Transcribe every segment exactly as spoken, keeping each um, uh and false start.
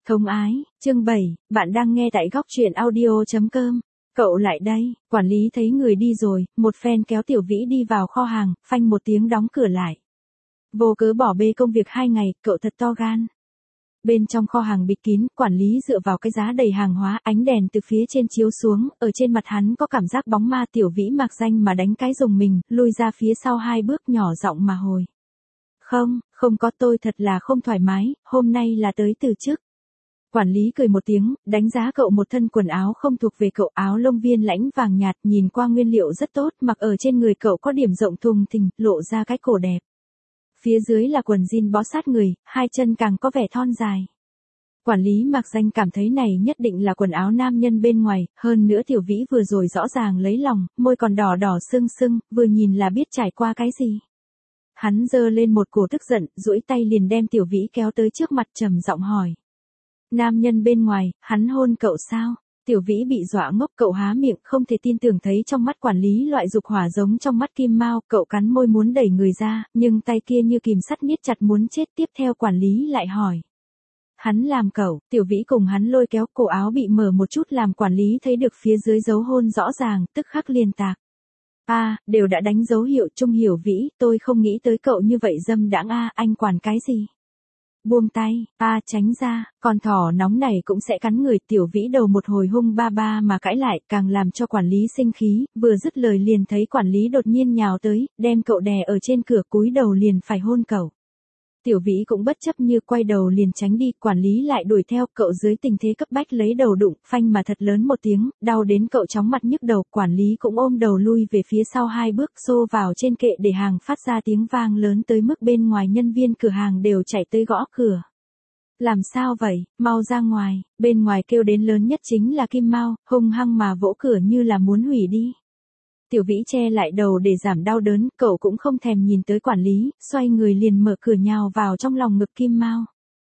Thông ái, chương bảy, bạn đang nghe tại góc truyện audio chấm com. Cậu lại đây, quản lý thấy người đi rồi, một phen kéo Tiểu Vĩ đi vào kho hàng, phanh một tiếng đóng cửa lại. Vô cớ bỏ bê công việc hai ngày, cậu thật to gan. Bên trong kho hàng bịt kín, quản lý dựa vào cái giá đầy hàng hóa, ánh đèn từ phía trên chiếu xuống, ở trên mặt hắn có cảm giác bóng ma. Tiểu Vĩ mạc danh mà đánh cái rùng mình, lui ra phía sau hai bước, nhỏ giọng mà hồi. Không, không có, tôi thật là không thoải mái, hôm nay là tới từ chức. Quản lý cười một tiếng, đánh giá cậu một thân quần áo không thuộc về cậu, áo lông viên lãnh vàng nhạt, nhìn qua nguyên liệu rất tốt, mặc ở trên người cậu có điểm rộng thùng thình, lộ ra cái cổ đẹp. Phía dưới là quần jean bó sát người, hai chân càng có vẻ thon dài. Quản lý mặc danh cảm thấy này nhất định là quần áo nam nhân bên ngoài, hơn nữa Tiểu Vĩ vừa rồi rõ ràng lấy lòng, môi còn đỏ đỏ sưng sưng, vừa nhìn là biết trải qua cái gì. Hắn giơ lên một cổ tức giận, duỗi tay liền đem Tiểu Vĩ kéo tới trước mặt, trầm giọng hỏi. Nam nhân bên ngoài, hắn hôn cậu sao? Tiểu Vĩ bị dọa ngốc, cậu há miệng không thể tin tưởng thấy trong mắt quản lý loại dục hỏa giống trong mắt Kim Mao, cậu cắn môi muốn đẩy người ra, nhưng tay kia như kìm sắt niết chặt muốn chết. Tiếp theo quản lý lại hỏi. Hắn làm cậu? Tiểu Vĩ cùng hắn lôi kéo, cổ áo bị mở một chút làm quản lý thấy được phía dưới dấu hôn rõ ràng, tức khắc liền tạc. A, à, đều đã đánh dấu hiệu. Trung Hiểu Vĩ, tôi không nghĩ tới cậu như vậy dâm đãng. A, anh quản cái gì? Buông tay, a à, tránh ra, con thỏ nóng này cũng sẽ cắn người. Tiểu Vĩ đầu một hồi hung ba ba mà cãi lại, càng làm cho quản lý sinh khí, vừa dứt lời liền thấy quản lý đột nhiên nhào tới, đem cậu đè ở trên cửa, cúi đầu liền phải hôn cậu. Tiểu Vĩ cũng bất chấp như quay đầu liền tránh đi, quản lý lại đuổi theo, cậu dưới tình thế cấp bách lấy đầu đụng, phanh mà thật lớn một tiếng, đau đến cậu chóng mặt nhức đầu, quản lý cũng ôm đầu lui về phía sau hai bước, xô vào trên kệ để hàng phát ra tiếng vang lớn tới mức bên ngoài nhân viên cửa hàng đều chạy tới gõ cửa. Làm sao vậy, mau ra ngoài, bên ngoài kêu đến lớn nhất chính là Kim Mao, hung hăng mà vỗ cửa như là muốn hủy đi. Tiểu Vĩ che lại đầu để giảm đau đớn, cậu cũng không thèm nhìn tới quản lý, xoay người liền mở cửa nhào vào trong lòng ngực Kim Mao.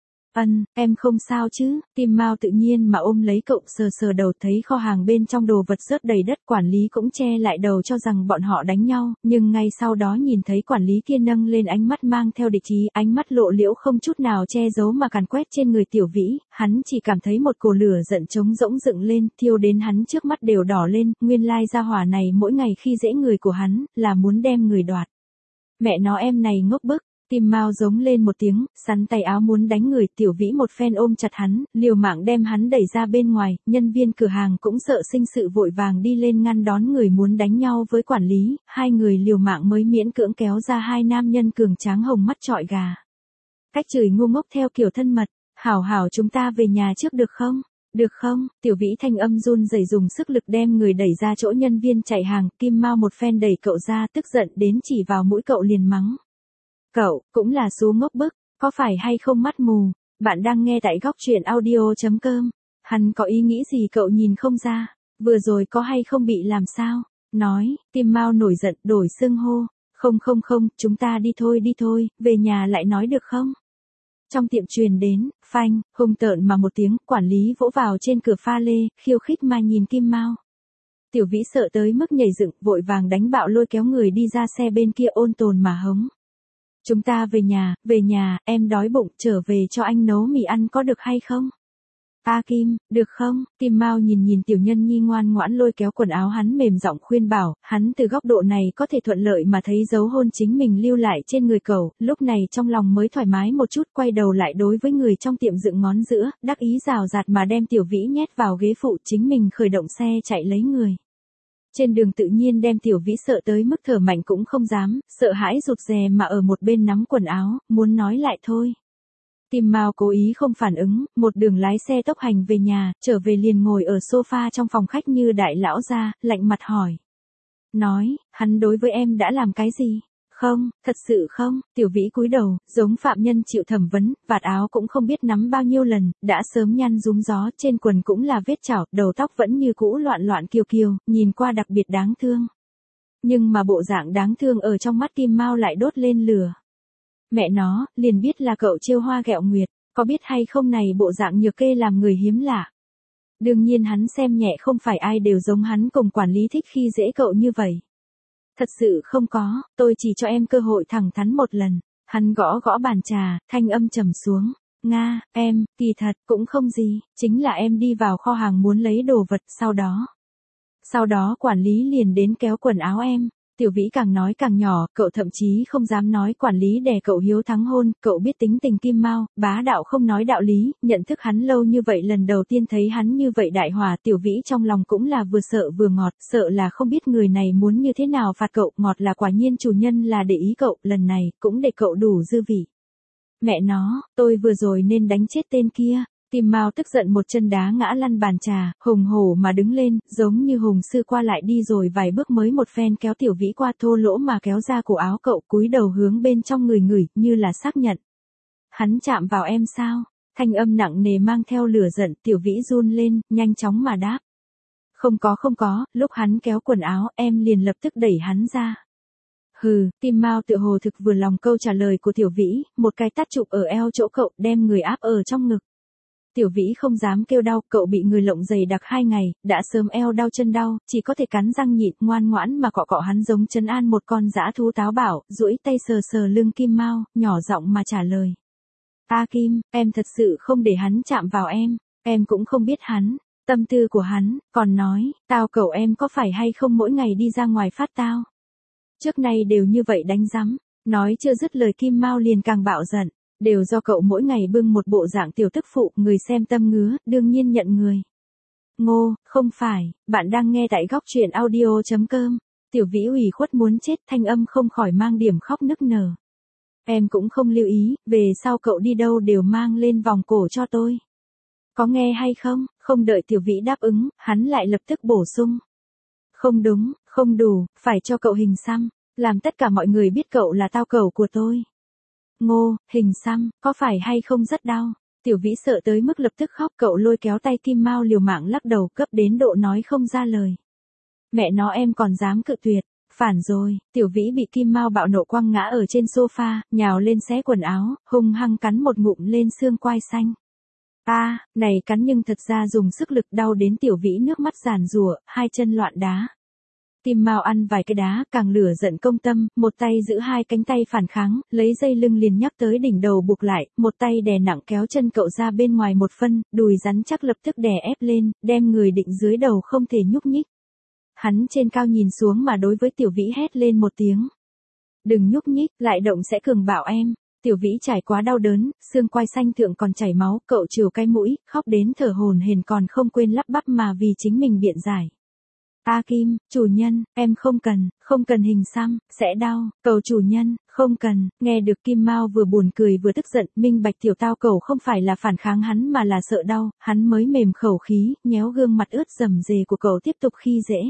Ân, em không sao chứ? Kim Mao tự nhiên mà ôm lấy cậu, sờ sờ đầu, thấy kho hàng bên trong đồ vật rớt đầy đất, quản lý cũng che lại đầu cho rằng bọn họ đánh nhau, nhưng ngay sau đó nhìn thấy quản lý kia nâng lên ánh mắt mang theo địch ý, ánh mắt lộ liễu không chút nào che giấu mà càn quét trên người Tiểu Vĩ, hắn chỉ cảm thấy một cổ lửa giận trống rỗng dựng lên, thiêu đến hắn trước mắt đều đỏ lên, nguyên lai gia hỏa này mỗi ngày khi dễ người của hắn, là muốn đem người đoạt. Mẹ nó em này ngốc bức. Kim Mao giống lên một tiếng, sắn tay áo muốn đánh người. Tiểu Vĩ một phen ôm chặt hắn, liều mạng đem hắn đẩy ra bên ngoài, nhân viên cửa hàng cũng sợ sinh sự vội vàng đi lên ngăn đón người muốn đánh nhau với quản lý, hai người liều mạng mới miễn cưỡng kéo ra hai nam nhân cường tráng hồng mắt trọi gà. Cách chửi ngu ngốc theo kiểu thân mật, hảo hảo chúng ta về nhà trước được không? Được không? Tiểu Vĩ thanh âm run rẩy dùng sức lực đem người đẩy ra chỗ nhân viên chạy hàng, Kim Mao một phen đẩy cậu ra, tức giận đến chỉ vào mũi cậu liền mắng. Cậu, cũng là số ngốc bức, có phải hay không mắt mù? Bạn đang nghe tại góc truyện audio chấm com. Hắn có ý nghĩ gì cậu nhìn không ra? Vừa rồi có hay không bị làm sao? Nói, Kim Mao nổi giận, đổi xưng hô. Không không không, chúng ta đi thôi đi thôi, về nhà lại nói được không? Trong tiệm truyền đến, phanh, hung tợn mà một tiếng, quản lý vỗ vào trên cửa pha lê, khiêu khích mà nhìn Kim Mao. Tiểu Vĩ sợ tới mức nhảy dựng, vội vàng đánh bạo lôi kéo người đi ra xe bên kia, ôn tồn mà hống. Chúng ta về nhà, về nhà, em đói bụng, trở về cho anh nấu mì ăn có được hay không? A Kim, được không? Kim Mao nhìn nhìn tiểu nhân nhi ngoan ngoãn lôi kéo quần áo hắn, mềm giọng khuyên bảo, hắn từ góc độ này có thể thuận lợi mà thấy dấu hôn chính mình lưu lại trên người cậu, lúc này trong lòng mới thoải mái một chút, quay đầu lại đối với người trong tiệm dựng ngón giữa, đắc ý rào rạt mà đem Tiểu Vĩ nhét vào ghế phụ, chính mình khởi động xe chạy lấy người. Trên đường tự nhiên đem Tiểu Vĩ sợ tới mức thở mạnh cũng không dám, sợ hãi rụt rè mà ở một bên nắm quần áo, muốn nói lại thôi. Kim Mao cố ý không phản ứng, một đường lái xe tốc hành về nhà, trở về liền ngồi ở sofa trong phòng khách như đại lão gia, lạnh mặt hỏi. Nói, hắn đối với em đã làm cái gì? Không, thật sự không? Tiểu Vĩ cúi đầu, giống phạm nhân chịu thẩm vấn, vạt áo cũng không biết nắm bao nhiêu lần, đã sớm nhăn rúm gió, trên quần cũng là vết chảo, đầu tóc vẫn như cũ loạn loạn kiều kiều, nhìn qua đặc biệt đáng thương. Nhưng mà bộ dạng đáng thương ở trong mắt Kim Mao lại đốt lên lửa. Mẹ nó, liền biết là cậu trêu hoa ghẹo nguyệt, có biết hay không này bộ dạng nhược kê làm người hiếm lạ. Đương nhiên hắn xem nhẹ, không phải ai đều giống hắn cùng quản lý thích khi dễ cậu như vậy. Thật sự không có, tôi chỉ cho em cơ hội thẳng thắn một lần. Hắn gõ gõ bàn trà, thanh âm trầm xuống. Nga, em, kỳ thật, cũng không gì, chính là em đi vào kho hàng muốn lấy đồ vật, sau đó. Sau đó quản lý liền đến kéo quần áo em. Tiểu Vĩ càng nói càng nhỏ, cậu thậm chí không dám nói quản lý đè cậu hiếu thắng hôn, cậu biết tính tình Kim Mao, bá đạo không nói đạo lý, nhận thức hắn lâu như vậy lần đầu tiên thấy hắn như vậy đại hòa, Tiểu Vĩ trong lòng cũng là vừa sợ vừa ngọt, sợ là không biết người này muốn như thế nào phạt cậu, ngọt là quả nhiên chủ nhân là để ý cậu, lần này, cũng để cậu đủ dư vị. Mẹ nó, tôi vừa rồi nên đánh chết tên kia. Kim Mao tức giận một chân đá ngã lăn bàn trà, hùng hổ mà đứng lên, giống như hùng sư qua lại đi rồi vài bước mới một phen kéo Tiểu Vĩ qua thô lỗ mà kéo ra cổ áo cậu, cúi đầu hướng bên trong người ngửi, như là xác nhận. Hắn chạm vào em sao? Thanh âm nặng nề mang theo lửa giận, Tiểu Vĩ run lên, nhanh chóng mà đáp. Không có không có, lúc hắn kéo quần áo, em liền lập tức đẩy hắn ra. Hừ, Kim Mao tựa hồ thực vừa lòng câu trả lời của Tiểu Vĩ, một cái tát chụp ở eo chỗ cậu, đem người áp ở trong ngực. Tiểu Vĩ không dám kêu đau, cậu bị người lộng giày đặc hai ngày, đã sớm eo đau chân đau, chỉ có thể cắn răng nhịn, ngoan ngoãn mà cọ cọ hắn giống trấn an một con dã thú táo bạo, duỗi tay sờ sờ lưng Kim Mao, nhỏ giọng mà trả lời. A Kim, em thật sự không để hắn chạm vào em, em cũng không biết hắn, tâm tư của hắn, còn nói, tao cậu em có phải hay không mỗi ngày đi ra ngoài phát tao. Trước nay đều như vậy đánh rắm, nói chưa dứt lời Kim Mao liền càng bạo giận. Đều do cậu mỗi ngày bưng một bộ dạng tiểu tức phụ, người xem tâm ngứa, đương nhiên nhận người. Ngô, không phải, bạn đang nghe tại góc truyện audio.com. Tiểu Vĩ ủy khuất muốn chết, thanh âm không khỏi mang điểm khóc nức nở. Em cũng không lưu ý, về sau cậu đi đâu đều mang lên vòng cổ cho tôi. Có nghe hay không? Không đợi Tiểu Vĩ đáp ứng, hắn lại lập tức bổ sung. Không đúng, không đủ, phải cho cậu hình xăm, làm tất cả mọi người biết cậu là tao cẩu của tôi. Ngô, hình xăm, có phải hay không rất đau? Tiểu Vĩ sợ tới mức lập tức khóc, cậu lôi kéo tay Kim Mao liều mạng lắc đầu, cấp đến độ nói không ra lời. Mẹ nó em còn dám cự tuyệt, phản rồi, Tiểu Vĩ bị Kim Mao bạo nộ quăng ngã ở trên sofa, nhào lên xé quần áo, hung hăng cắn một ngụm lên xương quai xanh. A, à, này cắn nhưng thật ra dùng sức lực đau đến Tiểu Vĩ nước mắt giàn giụa, hai chân loạn đá. Kim Mao ăn vài cái đá, càng lửa giận công tâm, một tay giữ hai cánh tay phản kháng, lấy dây lưng liền nhắc tới đỉnh đầu buộc lại, một tay đè nặng kéo chân cậu ra bên ngoài một phân, đùi rắn chắc lập tức đè ép lên, đem người định dưới đầu không thể nhúc nhích. Hắn trên cao nhìn xuống mà đối với Tiểu Vĩ hét lên một tiếng. Đừng nhúc nhích, lại động sẽ cường bạo em. Tiểu Vĩ trải quá đau đớn, xương quai xanh thượng còn chảy máu, cậu trừ cái mũi, khóc đến thở hổn hển còn không quên lắp bắp mà vì chính mình biện giải. A Kim, chủ nhân, em không cần, không cần hình xăm, sẽ đau, cầu chủ nhân, không cần, nghe được Kim Mao vừa buồn cười vừa tức giận, minh bạch tiểu tao cầu không phải là phản kháng hắn mà là sợ đau, hắn mới mềm khẩu khí, nhéo gương mặt ướt rầm rề của cậu tiếp tục khi dễ.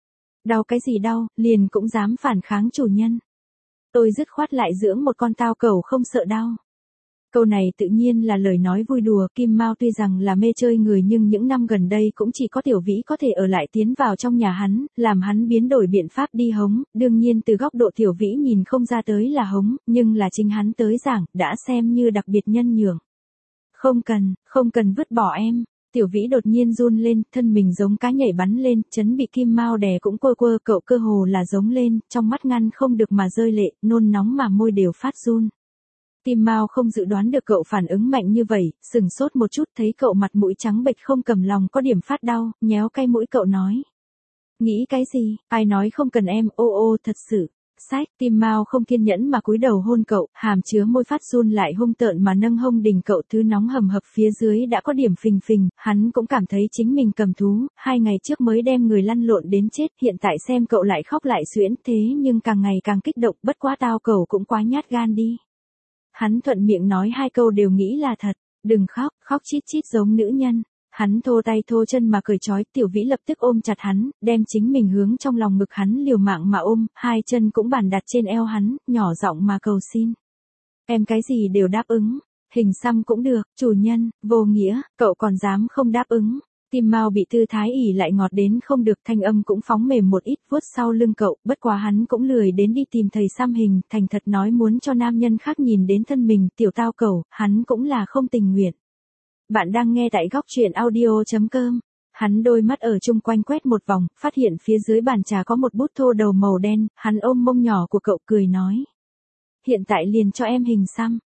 Đau cái gì đau, liền cũng dám phản kháng chủ nhân. Tôi dứt khoát lại dưỡng một con tao cầu không sợ đau. Câu này tự nhiên là lời nói vui đùa, Kim Mao tuy rằng là mê chơi người nhưng những năm gần đây cũng chỉ có Tiểu Vĩ có thể ở lại tiến vào trong nhà hắn, làm hắn biến đổi biện pháp đi hống, đương nhiên từ góc độ Tiểu Vĩ nhìn không ra tới là hống, nhưng là chính hắn tới giảng, đã xem như đặc biệt nhân nhường. Không cần, không cần vứt bỏ em. Tiểu Vĩ đột nhiên run lên, thân mình giống cá nhảy bắn lên, chấn bị Kim Mao đè cũng quơ quơ, cậu cơ hồ là giống lên, trong mắt ngăn không được mà rơi lệ, nôn nóng mà môi đều phát run. Kim Mao không dự đoán được cậu phản ứng mạnh như vậy, sừng sốt một chút thấy cậu mặt mũi trắng bệch không cầm lòng có điểm phát đau, nhéo cái mũi cậu nói. Nghĩ cái gì, ai nói không cần em, ô ô thật sự. Sách, Kim Mao không kiên nhẫn mà cúi đầu hôn cậu, hàm chứa môi phát run lại hung tợn mà nâng hông đỉnh cậu, thứ nóng hầm hập phía dưới đã có điểm phình phình, hắn cũng cảm thấy chính mình cầm thú, hai ngày trước mới đem người lăn lộn đến chết, hiện tại xem cậu lại khóc lại xuyễn, thế nhưng càng ngày càng kích động, bất quá tao cậu cũng quá nhát gan đi. Hắn thuận miệng nói hai câu đều nghĩ là thật, đừng khóc, khóc chít chít giống nữ nhân. Hắn thô tay thô chân mà cởi trói, Tiểu Vĩ lập tức ôm chặt hắn, đem chính mình hướng trong lòng ngực hắn liều mạng mà ôm, hai chân cũng bàn đặt trên eo hắn, nhỏ giọng mà cầu xin. Em cái gì đều đáp ứng, hình xăm cũng được, chủ nhân, vô nghĩa, cậu còn dám không đáp ứng. Kim Mao bị tư thái ỉ lại ngọt đến không được, thanh âm cũng phóng mềm một ít, vuốt sau lưng cậu, bất quá hắn cũng lười đến đi tìm thầy xăm hình, thành thật nói muốn cho nam nhân khác nhìn đến thân mình, tiểu tao cẩu, hắn cũng là không tình nguyện. Bạn đang nghe tại góc truyện audio.com. Hắn đôi mắt ở chung quanh quét một vòng, phát hiện phía dưới bàn trà có một bút thô đầu màu đen, hắn ôm mông nhỏ của cậu cười nói. Hiện tại liền cho em hình xăm,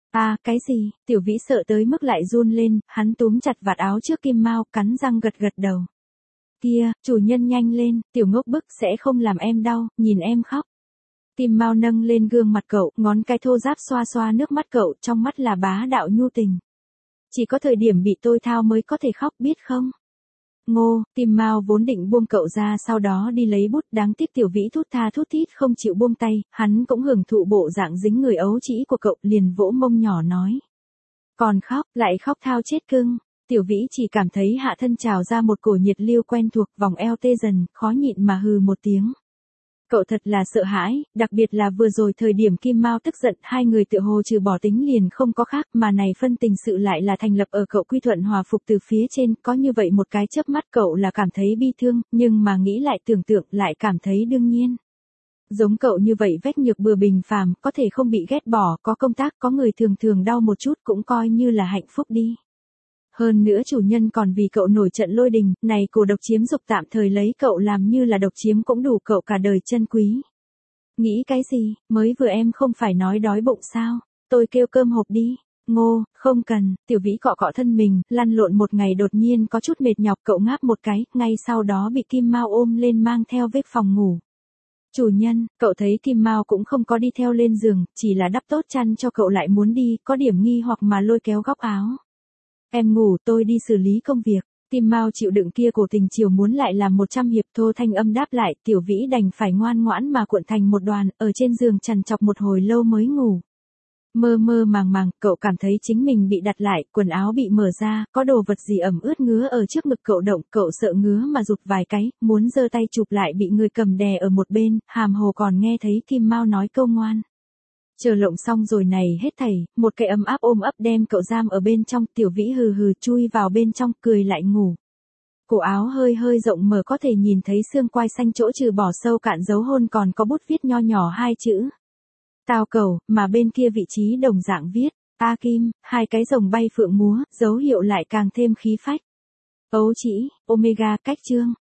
À, cái gì? Tiểu Vĩ sợ tới mức lại run lên, hắn túm chặt vạt áo trước Kim Mao, cắn răng gật gật đầu. Kia, chủ nhân nhanh lên, tiểu ngốc bức sẽ không làm em đau, nhìn em khóc. Kim Mao nâng lên gương mặt cậu, ngón cái thô ráp xoa xoa nước mắt cậu, trong mắt là bá đạo nhu tình. Chỉ có thời điểm bị tôi thao mới có thể khóc biết không? Ngô, Kim Mao vốn định buông cậu ra sau đó đi lấy bút, đáng tiếc Tiểu Vĩ thút tha thút thít không chịu buông tay, hắn cũng hưởng thụ bộ dạng dính người ấu trĩ của cậu, liền vỗ mông nhỏ nói. Còn khóc, lại khóc thao chết cưng. Tiểu Vĩ chỉ cảm thấy hạ thân trào ra một cổ nhiệt lưu quen thuộc, vòng eo tê dần, khó nhịn mà hừ một tiếng. Cậu thật là sợ hãi, đặc biệt là vừa rồi thời điểm Kim Mao tức giận, hai người tựa hồ trừ bỏ tính liền không có khác, mà này phân tình sự lại là thành lập ở cậu quy thuận hòa phục từ phía trên, có như vậy một cái chớp mắt cậu là cảm thấy bi thương, nhưng mà nghĩ lại tưởng tượng lại cảm thấy đương nhiên. Giống cậu như vậy vét nhược bừa bình phàm, có thể không bị ghét bỏ, có công tác, có người thường thường đau một chút cũng coi như là hạnh phúc đi. Hơn nữa chủ nhân còn vì cậu nổi trận lôi đình, này cổ độc chiếm dục tạm thời lấy cậu làm như là độc chiếm cũng đủ cậu cả đời chân quý. Nghĩ cái gì, mới vừa em không phải nói đói bụng sao, tôi kêu cơm hộp đi. Ngô, không cần, Tiểu Vĩ cọ cọ thân mình, lăn lộn một ngày đột nhiên có chút mệt nhọc, cậu ngáp một cái, ngay sau đó bị Kim Mao ôm lên mang theo về phòng ngủ. Chủ nhân, cậu thấy Kim Mao cũng không có đi theo lên giường, chỉ là đắp tốt chăn cho cậu lại muốn đi, có điểm nghi hoặc mà lôi kéo góc áo. Em ngủ, tôi đi xử lý công việc. Kim Mao chịu đựng kia cổ tình chiều muốn lại làm một trăm hiệp, thô thanh âm đáp lại, Tiểu Vĩ đành phải ngoan ngoãn mà cuộn thành một đoàn, ở trên giường trằn trọc một hồi lâu mới ngủ. Mơ mơ màng màng, cậu cảm thấy chính mình bị đặt lại, quần áo bị mở ra, có đồ vật gì ẩm ướt ngứa ở trước ngực cậu động, cậu sợ ngứa mà rụt vài cái, muốn giơ tay chụp lại bị người cầm đè ở một bên, hàm hồ còn nghe thấy Kim Mao nói câu ngoan. Chờ lộng xong rồi này hết thảy, một cái ấm áp ôm ấp đem cậu giam ở bên trong, Tiểu Vĩ hừ hừ chui vào bên trong, cười lại ngủ. Cổ áo hơi hơi rộng mở có thể nhìn thấy xương quai xanh chỗ trừ bỏ sâu cạn dấu hôn còn có bút viết nho nhỏ hai chữ. Tao cầu, mà bên kia vị trí đồng dạng viết, A Kim, hai cái rồng bay phượng múa, dấu hiệu lại càng thêm khí phách. Ấu chỉ, Omega, cách chương.